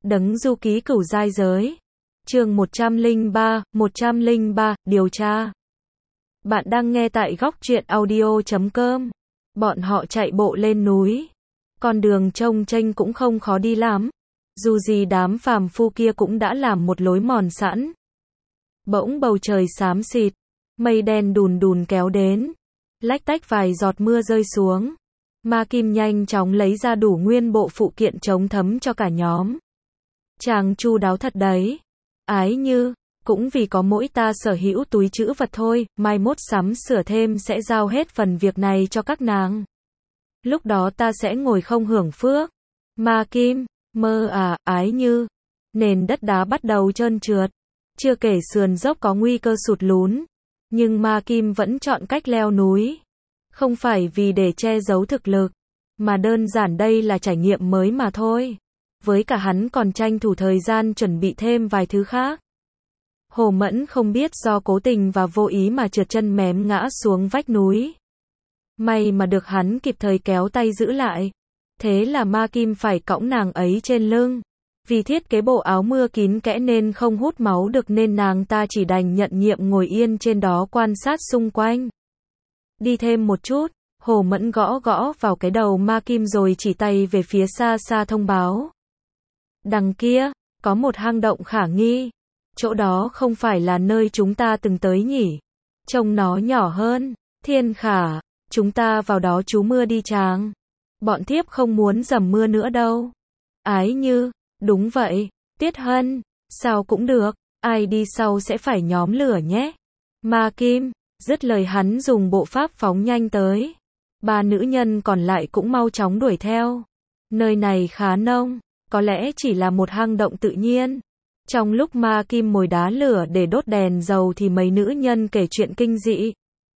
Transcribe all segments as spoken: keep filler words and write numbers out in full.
Đấng du ký cửu giai giới. Chương một trăm lẻ ba, một trăm lẻ ba, điều tra. Bạn đang nghe tại góc truyện audio chấm com. Bọn họ chạy bộ lên núi. Con đường trông chênh cũng không khó đi lắm. Dù gì đám phàm phu kia cũng đã làm một lối mòn sẵn. Bỗng bầu trời xám xịt, mây đen đùn đùn kéo đến. Lách tách vài giọt mưa rơi xuống. Ma Kim nhanh chóng lấy ra đủ nguyên bộ phụ kiện chống thấm cho cả nhóm. Chàng chu đáo thật đấy. Ái Như, cũng vì có mỗi ta sở hữu túi trữ vật thôi, mai mốt sắm sửa thêm sẽ giao hết phần việc này cho các nàng. Lúc đó ta sẽ ngồi không hưởng phước. Ma Kim, mơ à, Ái Như. Nền đất đá bắt đầu trơn trượt. Chưa kể sườn dốc có nguy cơ sụt lún. Nhưng Ma Kim vẫn chọn cách leo núi. Không phải vì để che giấu thực lực, mà đơn giản đây là trải nghiệm mới mà thôi. Với cả hắn còn tranh thủ thời gian chuẩn bị thêm vài thứ khác. Hồ Mẫn không biết do cố tình và vô ý mà trượt chân mém ngã xuống vách núi. May mà được hắn kịp thời kéo tay giữ lại. Thế là Ma Kim phải cõng nàng ấy trên lưng. Vì thiết kế bộ áo mưa kín kẽ nên không hút máu được nên nàng ta chỉ đành nhận nhiệm ngồi yên trên đó quan sát xung quanh. Đi thêm một chút, Hồ Mẫn gõ gõ vào cái đầu Ma Kim rồi chỉ tay về phía xa xa thông báo. Đằng kia, có một hang động khả nghi. Chỗ đó không phải là nơi chúng ta từng tới nhỉ? Trông nó nhỏ hơn. Thiên Khả, chúng ta vào đó trú mưa đi chàng. Bọn thiếp không muốn dầm mưa nữa đâu. Ái Như, đúng vậy. Tiết Hân, sao cũng được. Ai đi sau sẽ phải nhóm lửa nhé. Ma Kim, dứt lời hắn dùng bộ pháp phóng nhanh tới. Ba nữ nhân còn lại cũng mau chóng đuổi theo. Nơi này khá nông. Có lẽ chỉ là một hang động tự nhiên. Trong lúc Ma Kim mồi đá lửa để đốt đèn dầu thì mấy nữ nhân kể chuyện kinh dị.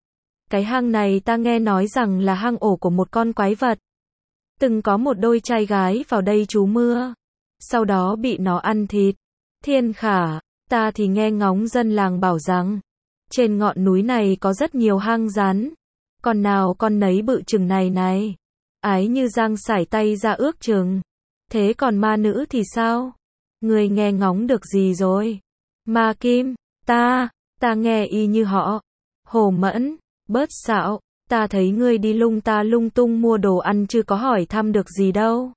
Cái hang này ta nghe nói rằng là hang ổ của một con quái vật. Từng có một đôi trai gái vào đây trú mưa. Sau đó bị nó ăn thịt. Thiên Khả, ta thì nghe ngóng dân làng bảo rằng trên ngọn núi này có rất nhiều hang rắn. Còn nào con nấy bự chừng này này. Ái Như giang sải tay ra ước chừng. Thế còn ma nữ thì sao? Người nghe ngóng được gì rồi? Ma Kim, ta, ta nghe y như họ. Hồ Mẫn, bớt xạo, ta thấy ngươi đi lung ta lung tung mua đồ ăn chứ có hỏi thăm được gì đâu.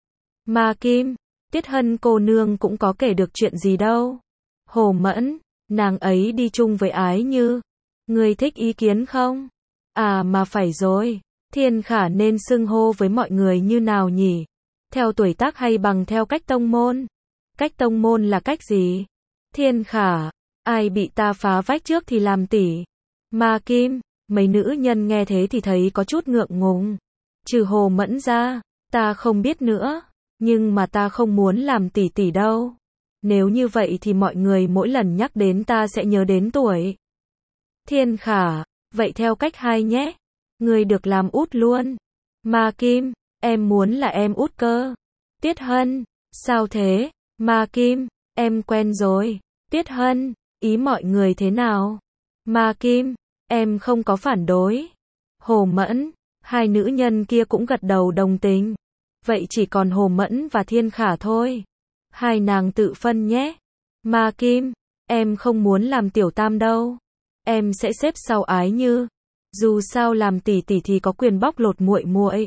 Ma Kim, Tiết Hân cô nương cũng có kể được chuyện gì đâu. Hồ Mẫn, nàng ấy đi chung với Ái Như. Ngươi thích ý kiến không? À mà phải rồi, Thiên Khả nên xưng hô với mọi người như nào nhỉ? Theo tuổi tác hay bằng theo cách tông môn? Cách tông môn là cách gì? Thiên Khả, ai bị ta phá vách trước thì làm tỷ. Ma Kim, mấy nữ nhân nghe thế thì thấy có chút ngượng ngùng. Trừ Hồ Mẫn ra, ta không biết nữa. Nhưng mà ta không muốn làm tỷ tỷ đâu. Nếu như vậy thì mọi người mỗi lần nhắc đến ta sẽ nhớ đến tuổi. Thiên Khả, vậy theo cách hai nhé. Người được làm út luôn. Ma Kim, em muốn là em út cơ. Tiết Hân, sao thế? Ma Kim, em quen rồi. Tiết Hân, ý mọi người thế nào? Ma Kim, em không có phản đối. Hồ Mẫn, hai nữ nhân kia cũng gật đầu đồng tình. Vậy chỉ còn Hồ Mẫn và Thiên Khả thôi. Hai nàng tự phân nhé. Ma Kim, em không muốn làm tiểu tam đâu. Em sẽ xếp sau Ái Như. Dù sao làm tỷ tỷ thì có quyền bóc lột muội muội.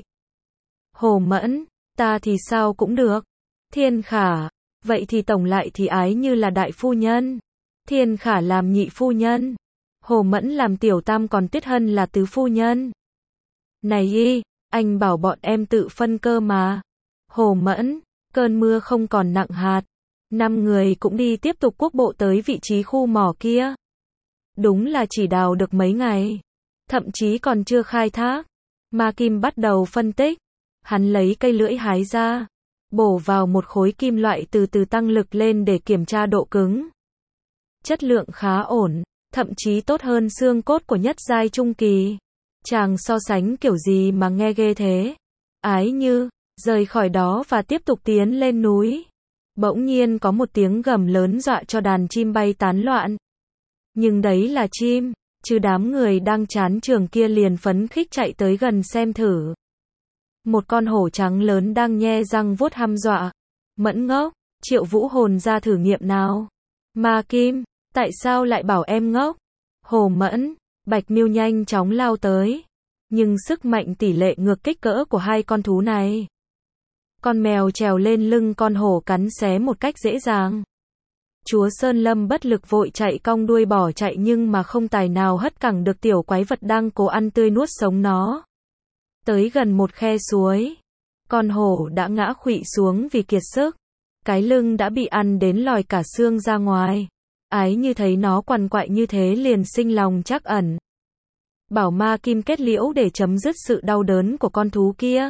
Hồ Mẫn, ta thì sao cũng được. Thiên Khả, vậy thì tổng lại thì Ái Như là đại phu nhân. Thiên Khả làm nhị phu nhân. Hồ Mẫn làm tiểu tam còn Tiết Hân là tứ phu nhân. Này y, anh bảo bọn em tự phân cơ mà. Hồ Mẫn, cơn mưa không còn nặng hạt. Năm người cũng đi tiếp tục quốc bộ tới vị trí khu mỏ kia. Đúng là chỉ đào được mấy ngày. Thậm chí còn chưa khai thác. Ma Kim bắt đầu phân tích. Hắn lấy cây lưỡi hái ra. Bổ vào một khối kim loại từ từ tăng lực lên để kiểm tra độ cứng. Chất lượng khá ổn. Thậm chí tốt hơn xương cốt của nhất giai trung kỳ. Chàng so sánh kiểu gì mà nghe ghê thế. Ái Như, rời khỏi đó và tiếp tục tiến lên núi. Bỗng nhiên có một tiếng gầm lớn dọa cho đàn chim bay tán loạn. Nhưng đấy là chim, chứ đám người đang chán trường kia liền phấn khích chạy tới gần xem thử. Một con hổ trắng lớn đang nhe răng vuốt hăm dọa. Mẫn ngốc, Triệu Vũ hồn ra thử nghiệm nào. Ma Kim, tại sao lại bảo em ngốc? Hồ Mẫn, Bạch Miêu nhanh chóng lao tới. Nhưng sức mạnh tỷ lệ ngược kích cỡ của hai con thú này. Con mèo trèo lên lưng con hổ cắn xé một cách dễ dàng. Chúa Sơn Lâm bất lực vội chạy cong đuôi bỏ chạy nhưng mà không tài nào hất cẳng được tiểu quái vật đang cố ăn tươi nuốt sống nó. Tới gần một khe suối, con hổ đã ngã khuỵu xuống vì kiệt sức. Cái lưng đã bị ăn đến lòi cả xương ra ngoài. Ái như thấy nó quằn quại như thế liền sinh lòng trắc ẩn. Bảo Ma Kim kết liễu để chấm dứt sự đau đớn của con thú kia.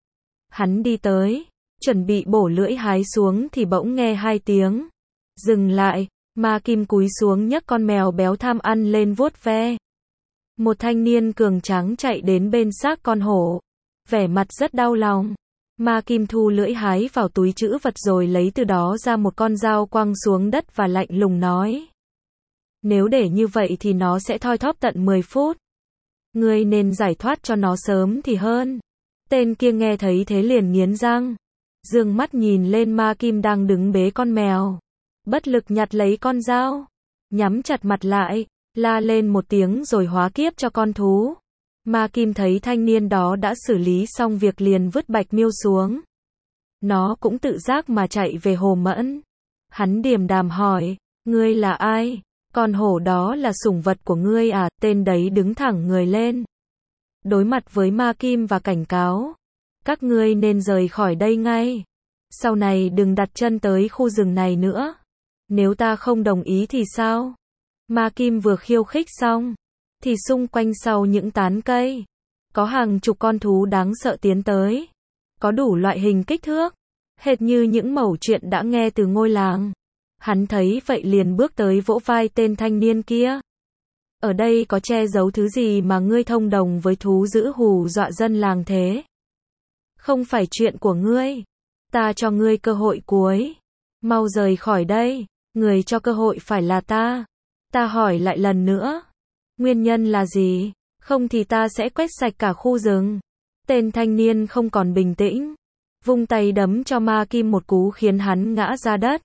Hắn đi tới, chuẩn bị bổ lưỡi hái xuống thì bỗng nghe hai tiếng. Dừng lại, Ma Kim cúi xuống nhấc con mèo béo tham ăn lên vuốt ve. Một thanh niên cường tráng chạy đến bên xác con hổ. Vẻ mặt rất đau lòng. Ma Kim thu lưỡi hái vào túi trữ vật rồi lấy từ đó ra một con dao quăng xuống đất và lạnh lùng nói. Nếu để như vậy thì nó sẽ thoi thóp tận mười phút. Ngươi nên giải thoát cho nó sớm thì hơn. Tên kia nghe thấy thế liền nghiến răng. Dương mắt nhìn lên Ma Kim đang đứng bế con mèo. Bất lực nhặt lấy con dao. Nhắm chặt mặt lại, la lên một tiếng rồi hóa kiếp cho con thú. Ma Kim thấy thanh niên đó đã xử lý xong việc liền vứt Bạch Miêu xuống. Nó cũng tự giác mà chạy về Hồ Mẫn. Hắn điềm đàm hỏi, ngươi là ai? Con hổ đó là sủng vật của ngươi à? Tên đấy đứng thẳng người lên. Đối mặt với Ma Kim và cảnh cáo. Các ngươi nên rời khỏi đây ngay. Sau này đừng đặt chân tới khu rừng này nữa. Nếu ta không đồng ý thì sao? Ma Kim vừa khiêu khích xong. Thì xung quanh sau những tán cây. Có hàng chục con thú đáng sợ tiến tới. Có đủ loại hình kích thước. Hệt như những mẩu chuyện đã nghe từ ngôi làng. Hắn thấy vậy liền bước tới vỗ vai tên thanh niên kia. Ở đây có che giấu thứ gì mà ngươi thông đồng với thú dữ hù dọa dân làng thế? Không phải chuyện của ngươi. Ta cho ngươi cơ hội cuối. Mau rời khỏi đây. Người cho cơ hội phải là ta. Ta hỏi lại lần nữa. Nguyên nhân là gì? Không thì ta sẽ quét sạch cả khu rừng. Tên thanh niên không còn bình tĩnh. Vung tay đấm cho Ma Kim một cú khiến hắn ngã ra đất.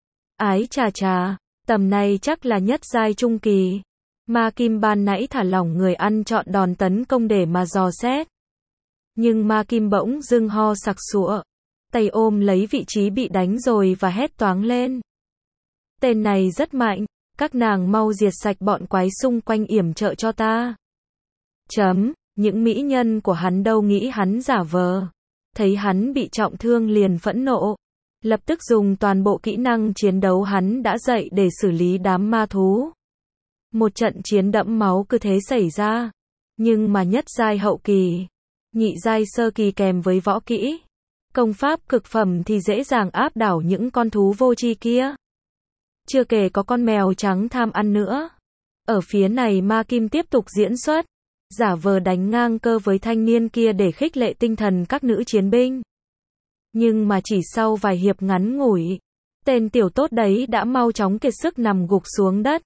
Ái chà chà, tầm này chắc là nhất giai trung kỳ. Ma Kim ban nãy thả lỏng người ăn trọn đòn tấn công để mà dò xét. Nhưng Ma Kim bỗng dưng ho sặc sụa. Tay ôm lấy vị trí bị đánh rồi và hét toáng lên. Tên này rất mạnh, các nàng mau diệt sạch bọn quái xung quanh yểm trợ cho ta. Chấm, những mỹ nhân của hắn đâu nghĩ hắn giả vờ. Thấy hắn bị trọng thương liền phẫn nộ. Lập tức dùng toàn bộ kỹ năng chiến đấu hắn đã dạy để xử lý đám ma thú. Một trận chiến đẫm máu cứ thế xảy ra. Nhưng mà nhất giai hậu kỳ, nhị giai sơ kỳ kèm với võ kỹ, công pháp cực phẩm thì dễ dàng áp đảo những con thú vô tri kia. Chưa kể có con mèo trắng tham ăn nữa. Ở phía này Ma Kim tiếp tục diễn xuất, giả vờ đánh ngang cơ với thanh niên kia để khích lệ tinh thần các nữ chiến binh. Nhưng mà chỉ sau vài hiệp ngắn ngủi, tên tiểu tốt đấy đã mau chóng kiệt sức nằm gục xuống đất.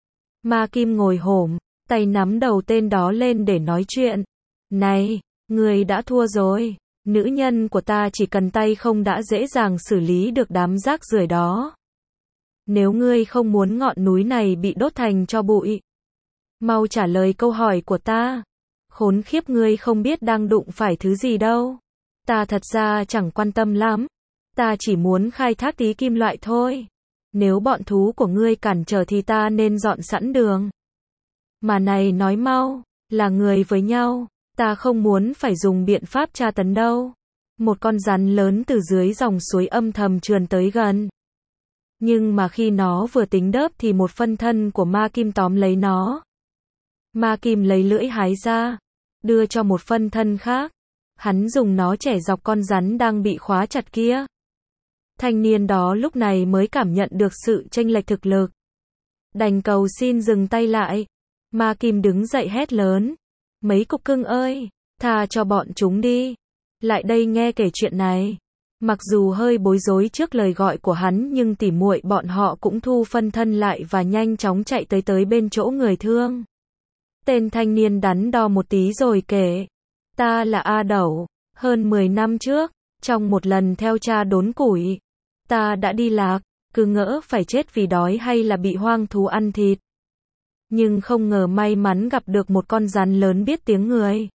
Ma Kim ngồi hổm, tay nắm đầu tên đó lên để nói chuyện. Này, người đã thua rồi. Nữ nhân của ta chỉ cần tay không đã dễ dàng xử lý được đám rác rưởi đó. Nếu ngươi không muốn ngọn núi này bị đốt thành tro bụi, mau trả lời câu hỏi của ta. Khốn khiếp, ngươi không biết đang đụng phải thứ gì đâu. Ta thật ra chẳng quan tâm lắm. Ta chỉ muốn khai thác tí kim loại thôi. Nếu bọn thú của ngươi cản trở thì ta nên dọn sẵn đường. Mà này nói mau, là người với nhau. Ta không muốn phải dùng biện pháp tra tấn đâu. Một con rắn lớn từ dưới dòng suối âm thầm trườn tới gần. Nhưng mà khi nó vừa tính đớp thì một phân thân của Ma Kim tóm lấy nó. Ma Kim lấy lưỡi hái ra, đưa cho một phân thân khác. Hắn dùng nó chẻ dọc con rắn đang bị khóa chặt kia. Thanh niên đó lúc này mới cảm nhận được sự chênh lệch thực lực. Đành cầu xin dừng tay lại. Ma Kim đứng dậy hét lớn. Mấy cục cưng ơi, tha cho bọn chúng đi. Lại đây nghe kể chuyện này. Mặc dù hơi bối rối trước lời gọi của hắn nhưng tỉ muội bọn họ cũng thu phân thân lại và nhanh chóng chạy tới tới bên chỗ người thương. Tên thanh niên đắn đo một tí rồi kể. Ta là A Đẩu, hơn mười năm trước, trong một lần theo cha đốn củi, Ta đã đi lạc, cứ ngỡ phải chết vì đói hay là bị hoang thú ăn thịt. Nhưng không ngờ may mắn gặp được một con rắn lớn biết tiếng người.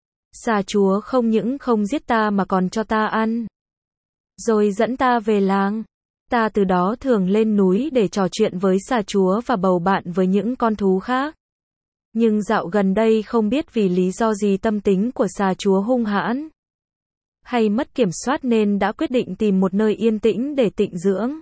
Xà chúa không những không giết ta mà còn cho ta ăn. Rồi dẫn ta về làng. Ta từ đó thường lên núi để trò chuyện với xà chúa và bầu bạn với những con thú khác. Nhưng dạo gần đây không biết vì lý do gì tâm tính của xà chúa hung hãn. Hay mất kiểm soát nên đã quyết định tìm một nơi yên tĩnh để tịnh dưỡng.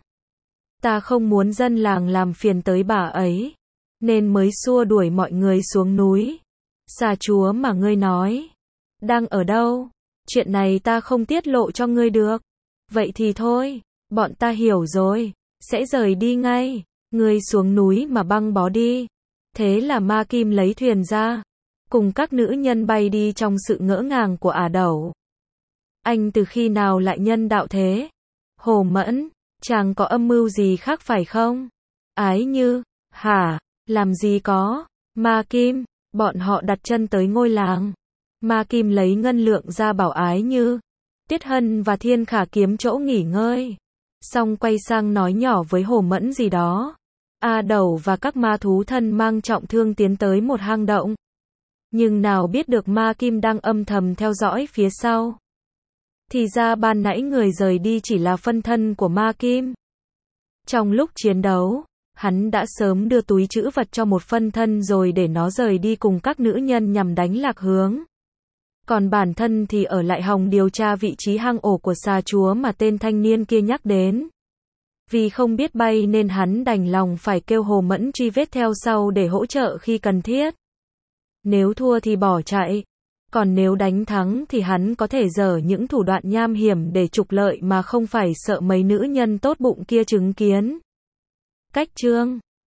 Ta không muốn dân làng làm phiền tới bà ấy. Nên mới xua đuổi mọi người xuống núi. Xà chúa mà ngươi nói. Đang ở đâu? Chuyện này ta không tiết lộ cho ngươi được. Vậy thì thôi. Bọn ta hiểu rồi. Sẽ rời đi ngay. Ngươi xuống núi mà băng bó đi. Thế là Ma Kim lấy thuyền ra. Cùng các nữ nhân bay đi trong sự ngỡ ngàng của Ả Đẩu. Anh từ khi nào lại nhân đạo thế? Hồ Mẫn, chàng có âm mưu gì khác phải không? Ái Như, hả? Làm gì có? Ma Kim, bọn họ đặt chân tới ngôi làng. Ma Kim lấy ngân lượng ra bảo Ái Như, Tiết Hân và Thiên Khả kiếm chỗ nghỉ ngơi. Xong quay sang nói nhỏ với Hồ Mẫn gì đó. A Đẩu và các ma thú thân mang trọng thương tiến tới một hang động. Nhưng nào biết được Ma Kim đang âm thầm theo dõi phía sau. Thì ra ban nãy người rời đi chỉ là phân thân của Ma Kim. Trong lúc chiến đấu, hắn đã sớm đưa túi trữ vật cho một phân thân rồi để nó rời đi cùng các nữ nhân nhằm đánh lạc hướng. Còn bản thân thì ở lại hòng điều tra vị trí hang ổ của xà chúa mà tên thanh niên kia nhắc đến. Vì không biết bay nên hắn đành lòng phải kêu Hồ Mẫn truy vết theo sau để hỗ trợ khi cần thiết. Nếu thua thì bỏ chạy. Còn nếu đánh thắng thì hắn có thể dở những thủ đoạn nham hiểm để trục lợi mà không phải sợ mấy nữ nhân tốt bụng kia chứng kiến. Cách chương